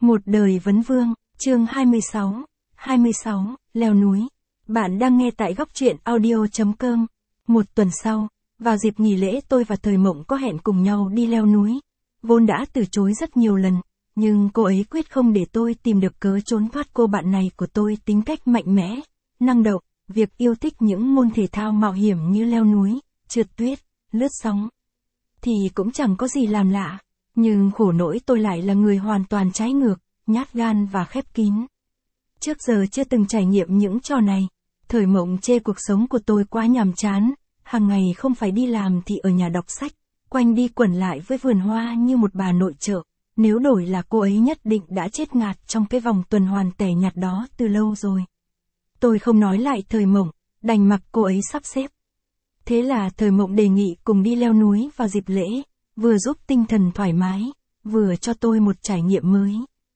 Một đời vấn vương, chương 26, leo núi. Bạn đang nghe tại góc truyện audio.com. Một tuần sau, vào dịp nghỉ lễ tôi và Thời Mộng có hẹn cùng nhau đi leo núi. Vốn đã từ chối rất nhiều lần, nhưng cô ấy quyết không để tôi tìm được cớ trốn thoát. Cô bạn này của tôi tính cách mạnh mẽ, năng động, việc yêu thích những môn thể thao mạo hiểm như leo núi, trượt tuyết, lướt sóng. Thì cũng chẳng có gì làm lạ. Nhưng khổ nỗi tôi lại là người hoàn toàn trái ngược, nhát gan và khép kín. Trước giờ chưa từng trải nghiệm những trò này. Thời Mộng chê cuộc sống của tôi quá nhàm chán, hàng ngày không phải đi làm thì ở nhà đọc sách, quanh đi quẩn lại với vườn hoa như một bà nội trợ. Nếu đổi là cô ấy nhất định đã chết ngạt trong cái vòng tuần hoàn tẻ nhạt đó từ lâu rồi. Tôi không nói lại Thời Mộng, đành mặc cô ấy sắp xếp. Thế là Thời Mộng đề nghị cùng đi leo núi vào dịp lễ, vừa giúp tinh thần thoải mái, vừa cho tôi một trải nghiệm mới.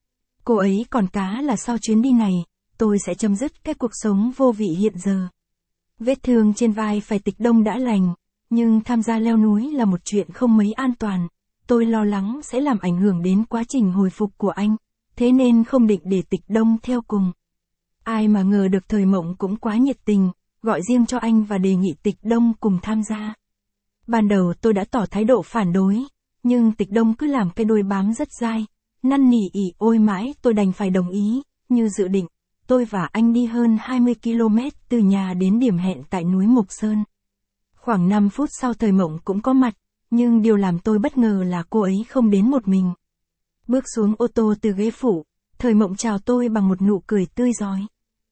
Cô ấy còn cá là sau chuyến đi này, tôi sẽ chấm dứt cái cuộc sống vô vị hiện giờ. Vết thương trên vai phải tịch đông đã lành, nhưng tham gia leo núi là một chuyện không mấy an toàn. Tôi lo lắng sẽ làm ảnh hưởng đến quá trình hồi phục của anh, thế nên không định để tịch đông theo cùng. Ai mà ngờ được Thời Mộng cũng quá nhiệt tình, gọi riêng cho anh và đề nghị tịch đông cùng tham gia. Ban đầu tôi đã tỏ thái độ phản đối, nhưng tịch đông cứ làm cái đuôi bám rất dai, năn nỉ ỉ ôi mãi tôi đành phải đồng ý. Như dự định, tôi và anh đi hơn 20 km từ nhà đến điểm hẹn tại núi Mộc Sơn. Khoảng 5 phút sau Thời Mộng cũng có mặt, nhưng điều làm tôi bất ngờ là cô ấy không đến một mình. Bước xuống ô tô từ ghế phụ, Thời Mộng chào tôi bằng một nụ cười tươi rói.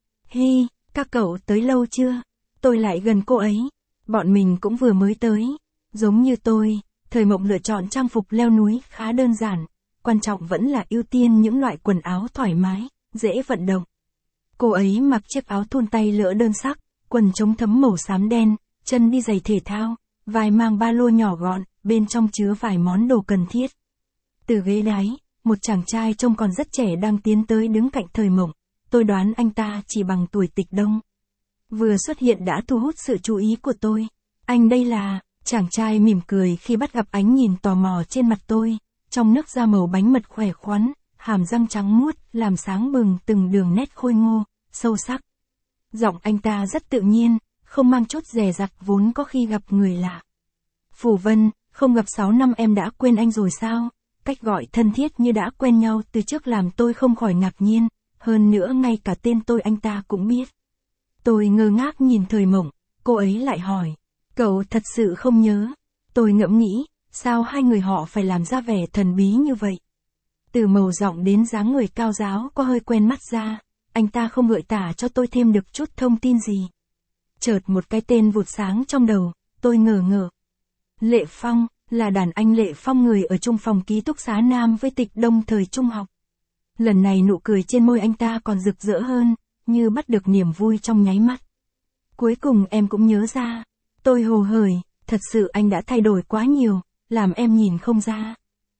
Hi, các cậu tới lâu chưa? Tôi lại gần cô ấy. Bọn mình cũng vừa mới tới. Giống như tôi, Thời Mộng lựa chọn trang phục leo núi khá đơn giản. Quan trọng vẫn là ưu tiên những loại quần áo thoải mái, dễ vận động. Cô ấy mặc chiếc áo thun tay lỡ đơn sắc, quần chống thấm màu xám đen, chân đi giày thể thao, vai mang ba lô nhỏ gọn, bên trong chứa vài món đồ cần thiết. Từ ghế lái, một chàng trai trông còn rất trẻ đang tiến tới đứng cạnh Thời Mộng. Tôi đoán anh ta chỉ bằng tuổi tịch đông. Vừa xuất hiện đã thu hút sự chú ý của tôi. Anh đây là... Chàng trai mỉm cười khi bắt gặp ánh nhìn tò mò trên mặt tôi. Trong nước da màu bánh mật khỏe khoắn, hàm răng trắng muốt, làm sáng bừng từng đường nét khôi ngô, sâu sắc. Giọng anh ta rất tự nhiên, không mang chút dè dặt vốn có khi gặp người lạ. Phủ Vân, không gặp 6 năm em đã quên anh rồi sao? Cách gọi thân thiết như đã quen nhau từ trước làm tôi không khỏi ngạc nhiên, hơn nữa ngay cả tên tôi anh ta cũng biết. Tôi ngơ ngác nhìn Thời Mộng, cô ấy lại hỏi, cậu thật sự không nhớ? Tôi ngẫm nghĩ, sao hai người họ phải làm ra vẻ thần bí như vậy? Từ màu giọng đến dáng người cao ráo có hơi quen mắt ra, anh ta không gợi tả cho tôi thêm được chút thông tin gì. Chợt một cái tên vụt sáng trong đầu, tôi ngờ ngợ. Lệ Phong, là đàn anh Lệ Phong người ở chung phòng ký túc xá nam với tịch đông thời trung học. Lần này nụ cười trên môi anh ta còn rực rỡ hơn, như bắt được niềm vui trong nháy mắt. Cuối cùng em cũng nhớ ra. Tôi hồ hởi, thật sự anh đã thay đổi quá nhiều, làm em nhìn không ra.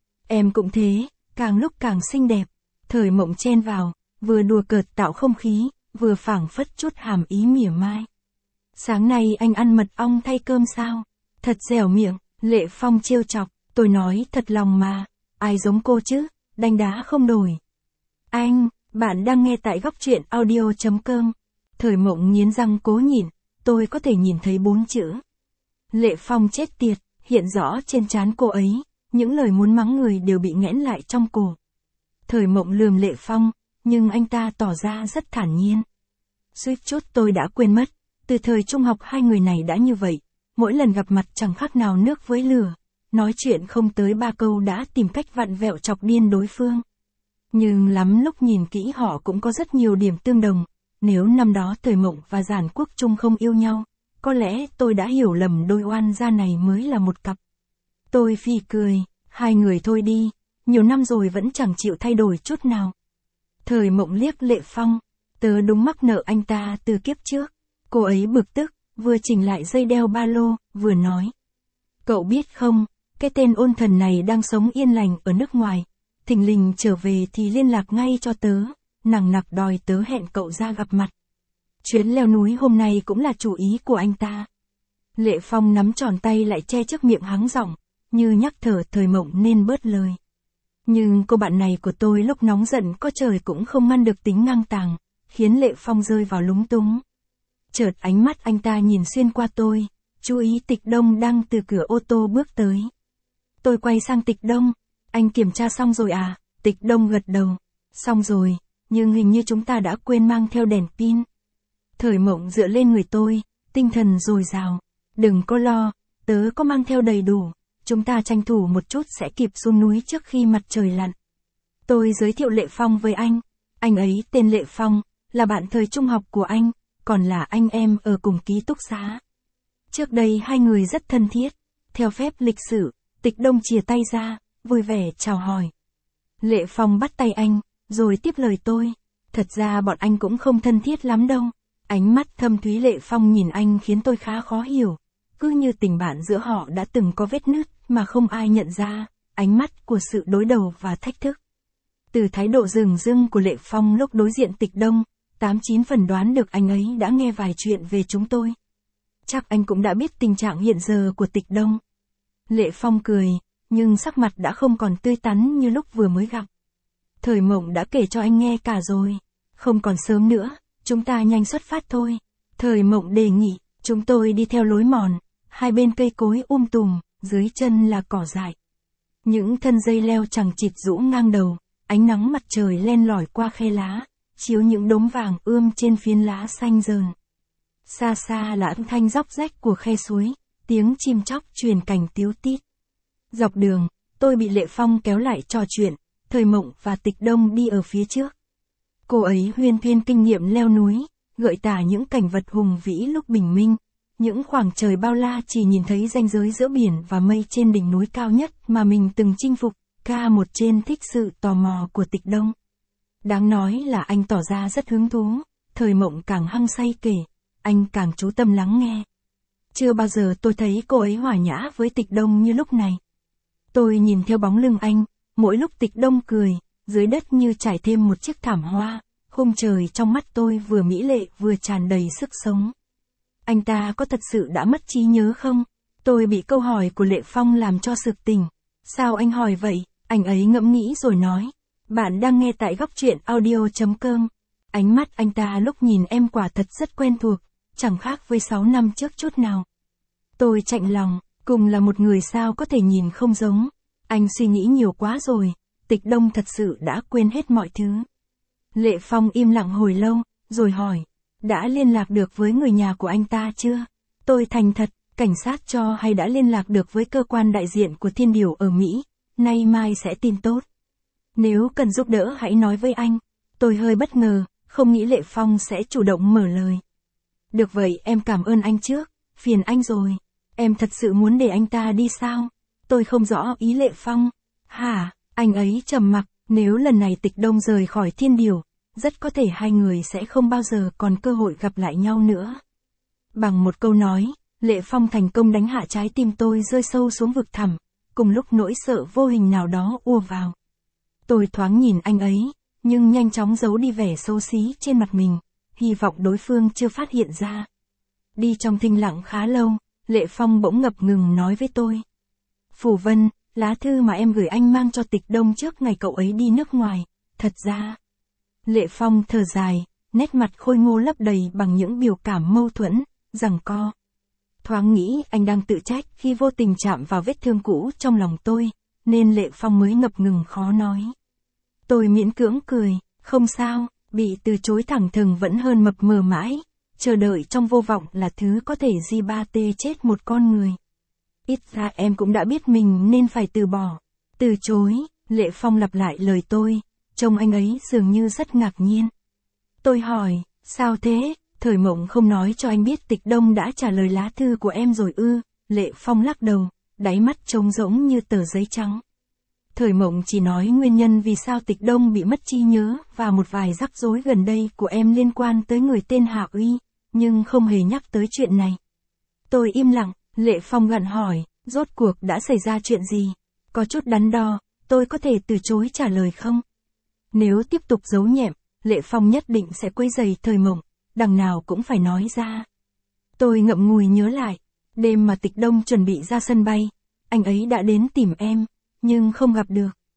Em cũng thế, càng lúc càng xinh đẹp. Thời Mộng chen vào, vừa đùa cợt tạo không khí, vừa phảng phất chút hàm ý mỉa mai. Sáng nay anh ăn mật ong thay cơm sao? Thật dẻo miệng, Lệ Phong trêu chọc. Tôi nói thật lòng mà, ai giống cô chứ, đanh đá không đổi. Anh, bạn đang nghe tại góc truyện audio.com. Thời Mộng nghiến răng cố nhịn, tôi có thể nhìn thấy 4 chữ. Lệ Phong chết tiệt, hiện rõ trên trán cô ấy, những lời muốn mắng người đều bị nghẽn lại trong cổ. Thời Mộng lườm Lệ Phong, nhưng anh ta tỏ ra rất thản nhiên. Suýt chút tôi đã quên mất, từ thời trung học hai người này đã như vậy, mỗi lần gặp mặt chẳng khác nào nước với lửa, nói chuyện không tới 3 câu đã tìm cách vặn vẹo chọc điên đối phương. Nhưng lắm lúc nhìn kỹ họ cũng có rất nhiều điểm tương đồng, nếu năm đó Thời Mộng và Giản Quốc Trung không yêu nhau, có lẽ tôi đã hiểu lầm đôi oan gia này mới là một cặp. Tôi phì cười, hai người thôi đi, nhiều năm rồi vẫn chẳng chịu thay đổi chút nào. Thời Mộng liếc Lệ Phong, tớ đúng mắc nợ anh ta từ kiếp trước. Cô ấy bực tức, vừa chỉnh lại dây đeo ba lô, vừa nói. Cậu biết không, cái tên ôn thần này đang sống yên lành ở nước ngoài, thình lình trở về thì liên lạc ngay cho tớ, nằng nặc đòi tớ hẹn cậu ra gặp mặt. Chuyến leo núi hôm nay cũng là chủ ý của anh ta. Lệ Phong nắm tròn tay lại che trước miệng hắng giọng, như nhắc thở Thời Mộng nên bớt lời. Nhưng cô bạn này của tôi lúc nóng giận có trời cũng không ngăn được tính ngang tàng, khiến Lệ Phong rơi vào lúng túng. Chợt ánh mắt anh ta nhìn xuyên qua tôi, chú ý Tịch Đông đang từ cửa ô tô bước tới. Tôi quay sang Tịch Đông, anh kiểm tra xong rồi à? Tịch Đông gật đầu, xong rồi, nhưng hình như chúng ta đã quên mang theo đèn pin. Thời Mộng dựa lên người tôi, tinh thần dồi dào, đừng có lo, tớ có mang theo đầy đủ, chúng ta tranh thủ một chút sẽ kịp xuống núi trước khi mặt trời lặn. Tôi giới thiệu Lệ Phong với anh ấy tên Lệ Phong, là bạn thời trung học của anh, còn là anh em ở cùng ký túc xá. Trước đây hai người rất thân thiết, theo phép lịch sử, Tịch Đông chìa tay ra, vui vẻ chào hỏi. Lệ Phong bắt tay anh, rồi tiếp lời tôi, thật ra bọn anh cũng không thân thiết lắm đâu. Ánh mắt thâm thúy Lệ Phong nhìn anh khiến tôi khá khó hiểu, cứ như tình bạn giữa họ đã từng có vết nứt mà không ai nhận ra, ánh mắt của sự đối đầu và thách thức. Từ thái độ dửng dưng của Lệ Phong lúc đối diện Tịch Đông, 89 phần đoán được anh ấy đã nghe vài chuyện về chúng tôi. Chắc anh cũng đã biết tình trạng hiện giờ của Tịch Đông. Lệ Phong cười, nhưng sắc mặt đã không còn tươi tắn như lúc vừa mới gặp. Thời Mộng đã kể cho anh nghe cả rồi, không còn sớm nữa, chúng ta nhanh xuất phát thôi. Thời Mộng đề nghị, chúng tôi đi theo lối mòn, hai bên cây cối tùm, dưới chân là cỏ dại. Những thân dây leo chằng chịt rũ ngang đầu, ánh nắng mặt trời len lỏi qua khe lá, chiếu những đốm vàng ươm trên phiến lá xanh rờn. Xa xa là âm thanh róc rách của khe suối, tiếng chim chóc truyền cảnh tíu tít. Dọc đường, tôi bị Lệ Phong kéo lại trò chuyện, Thời Mộng và Tịch Đông đi ở phía trước. Cô ấy huyên thuyên kinh nghiệm leo núi, gợi tả những cảnh vật hùng vĩ lúc bình minh, những khoảng trời bao la chỉ nhìn thấy ranh giới giữa biển và mây trên đỉnh núi cao nhất mà mình từng chinh phục, ca một trên thích sự tò mò của Tịch Đông. Đáng nói là anh tỏ ra rất hứng thú, Thời Mộng càng hăng say kể, anh càng chú tâm lắng nghe. Chưa bao giờ tôi thấy cô ấy hòa nhã với Tịch Đông như lúc này. Tôi nhìn theo bóng lưng anh, mỗi lúc Tịch Đông cười, dưới đất như trải thêm một chiếc thảm hoa, khung trời trong mắt tôi vừa mỹ lệ vừa tràn đầy sức sống. Anh ta có thật sự đã mất trí nhớ không? Tôi bị câu hỏi của Lệ Phong làm cho sực tỉnh. Sao anh hỏi vậy? Anh ấy ngẫm nghĩ rồi nói. Bạn đang nghe tại góc truyện audio.com. Ánh mắt anh ta lúc nhìn em quả thật rất quen thuộc, chẳng khác với 6 năm trước chút nào. Tôi chạnh lòng, cùng là một người sao có thể nhìn không giống. Anh suy nghĩ nhiều quá rồi, Tịch Đông thật sự đã quên hết mọi thứ. Lệ Phong im lặng hồi lâu, rồi hỏi, đã liên lạc được với người nhà của anh ta chưa? Tôi thành thật, cảnh sát cho hay đã liên lạc được với cơ quan đại diện của Thiên Điều ở Mỹ, nay mai sẽ tin tốt. Nếu cần giúp đỡ hãy nói với anh. Tôi hơi bất ngờ, không nghĩ Lệ Phong sẽ chủ động mở lời. Được vậy em cảm ơn anh trước, phiền anh rồi. Em thật sự muốn để anh ta đi sao? Tôi không rõ ý Lệ Phong. Hả, anh ấy trầm mặc, nếu lần này Tịch Đông rời khỏi Thiên Điều, rất có thể hai người sẽ không bao giờ còn cơ hội gặp lại nhau nữa. Bằng một câu nói, Lệ Phong thành công đánh hạ trái tim tôi rơi sâu xuống vực thẳm, cùng lúc nỗi sợ vô hình nào đó ùa vào. Tôi thoáng nhìn anh ấy, nhưng nhanh chóng giấu đi vẻ xấu xí trên mặt mình, hy vọng đối phương chưa phát hiện ra. Đi trong thinh lặng khá lâu, Lệ Phong bỗng ngập ngừng nói với tôi. Phủ Vân, lá thư mà em gửi anh mang cho Tịch Đông trước ngày cậu ấy đi nước ngoài, thật ra... Lệ Phong thở dài, nét mặt khôi ngô lấp đầy bằng những biểu cảm mâu thuẫn, giằng co. Thoáng nghĩ anh đang tự trách khi vô tình chạm vào vết thương cũ trong lòng tôi, nên Lệ Phong mới ngập ngừng khó nói. Tôi miễn cưỡng cười, không sao, bị từ chối thẳng thừng vẫn hơn mập mờ mãi, chờ đợi trong vô vọng là thứ có thể tê chết một con người. Ít ra em cũng đã biết mình nên phải từ bỏ. Từ chối, Lệ Phong lặp lại lời tôi, trông anh ấy dường như rất ngạc nhiên. Tôi hỏi, sao thế? Thời Mộng không nói cho anh biết Tịch Đông đã trả lời lá thư của em rồi ư? Lệ Phong lắc đầu, đáy mắt trống rỗng như tờ giấy trắng. Thời Mộng chỉ nói nguyên nhân vì sao Tịch Đông bị mất trí nhớ và một vài rắc rối gần đây của em liên quan tới người tên Hạ Uy, nhưng không hề nhắc tới chuyện này. Tôi im lặng, Lệ Phong gặng hỏi, rốt cuộc đã xảy ra chuyện gì? Có chút đắn đo, tôi có thể từ chối trả lời không? Nếu tiếp tục giấu nhẹm, Lệ Phong nhất định sẽ quấy rầy Thời Mộng, đằng nào cũng phải nói ra. Tôi ngậm ngùi nhớ lại, đêm mà Tịch Đông chuẩn bị ra sân bay, anh ấy đã đến tìm em, nhưng không gặp được.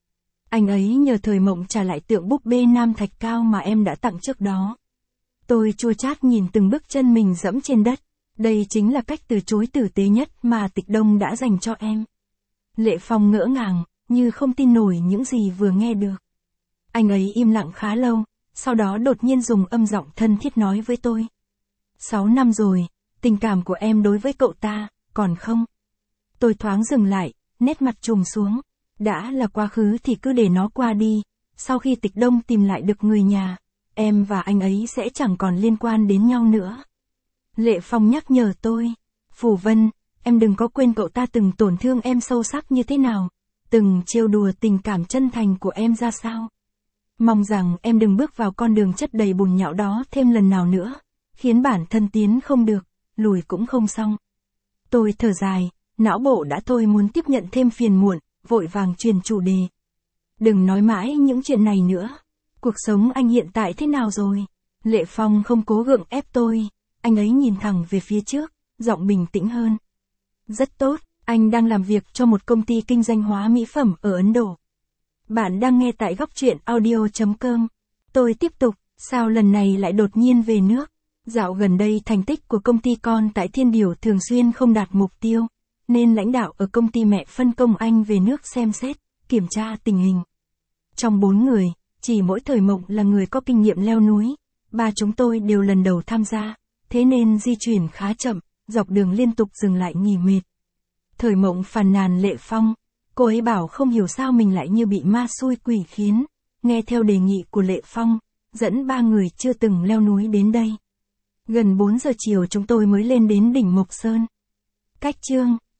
Anh ấy nhờ Thời Mộng trả lại tượng búp bê Nam Thạch Cao mà em đã tặng trước đó. Tôi chua chát nhìn từng bước chân mình dẫm trên đất. Đây chính là cách từ chối tử tế nhất mà Tịch Đông đã dành cho em. Lệ Phong ngỡ ngàng, như không tin nổi những gì vừa nghe được. Anh ấy im lặng khá lâu, sau đó đột nhiên dùng âm giọng thân thiết nói với tôi. 6 năm rồi, tình cảm của em đối với cậu ta, còn không? Tôi thoáng dừng lại, nét mặt trùng xuống. Đã là quá khứ thì cứ để nó qua đi. Sau khi Tịch Đông tìm lại được người nhà, em và anh ấy sẽ chẳng còn liên quan đến nhau nữa. Lệ Phong nhắc nhở tôi. Phủ Vân, em đừng có quên cậu ta từng tổn thương em sâu sắc như thế nào. Từng trêu đùa tình cảm chân thành của em ra sao. Mong rằng em đừng bước vào con đường chất đầy bùn nhão đó thêm lần nào nữa. Khiến bản thân tiến không được, lùi cũng không xong. Tôi thở dài, não bộ đã thôi muốn tiếp nhận thêm phiền muộn, vội vàng truyền chủ đề. Đừng nói mãi những chuyện này nữa. Cuộc sống anh hiện tại thế nào rồi? Lệ Phong không cố gượng ép tôi. Anh ấy nhìn thẳng về phía trước, giọng bình tĩnh hơn. Rất tốt, anh đang làm việc cho một công ty kinh doanh hóa mỹ phẩm ở Ấn Độ. Bạn đang nghe tại Góc Truyện Audio.com. Tôi tiếp tục, sao lần này lại đột nhiên về nước? Dạo gần đây thành tích của công ty con tại Thiên Điểu thường xuyên không đạt mục tiêu, nên lãnh đạo ở công ty mẹ phân công anh về nước xem xét, kiểm tra tình hình. Trong 4 người, chỉ mỗi Thời Mộng là người có kinh nghiệm leo núi, 3 chúng tôi đều lần đầu tham gia, thế nên di chuyển khá chậm, dọc đường liên tục dừng lại nghỉ mệt. Thời Mộng phàn nàn Lệ Phong, cô ấy bảo không hiểu sao mình lại như bị ma xui quỷ khiến, nghe theo đề nghị của Lệ Phong, dẫn 3 người chưa từng leo núi đến đây. Gần 4 giờ chiều chúng tôi mới lên đến đỉnh Mộc Sơn. Cách chương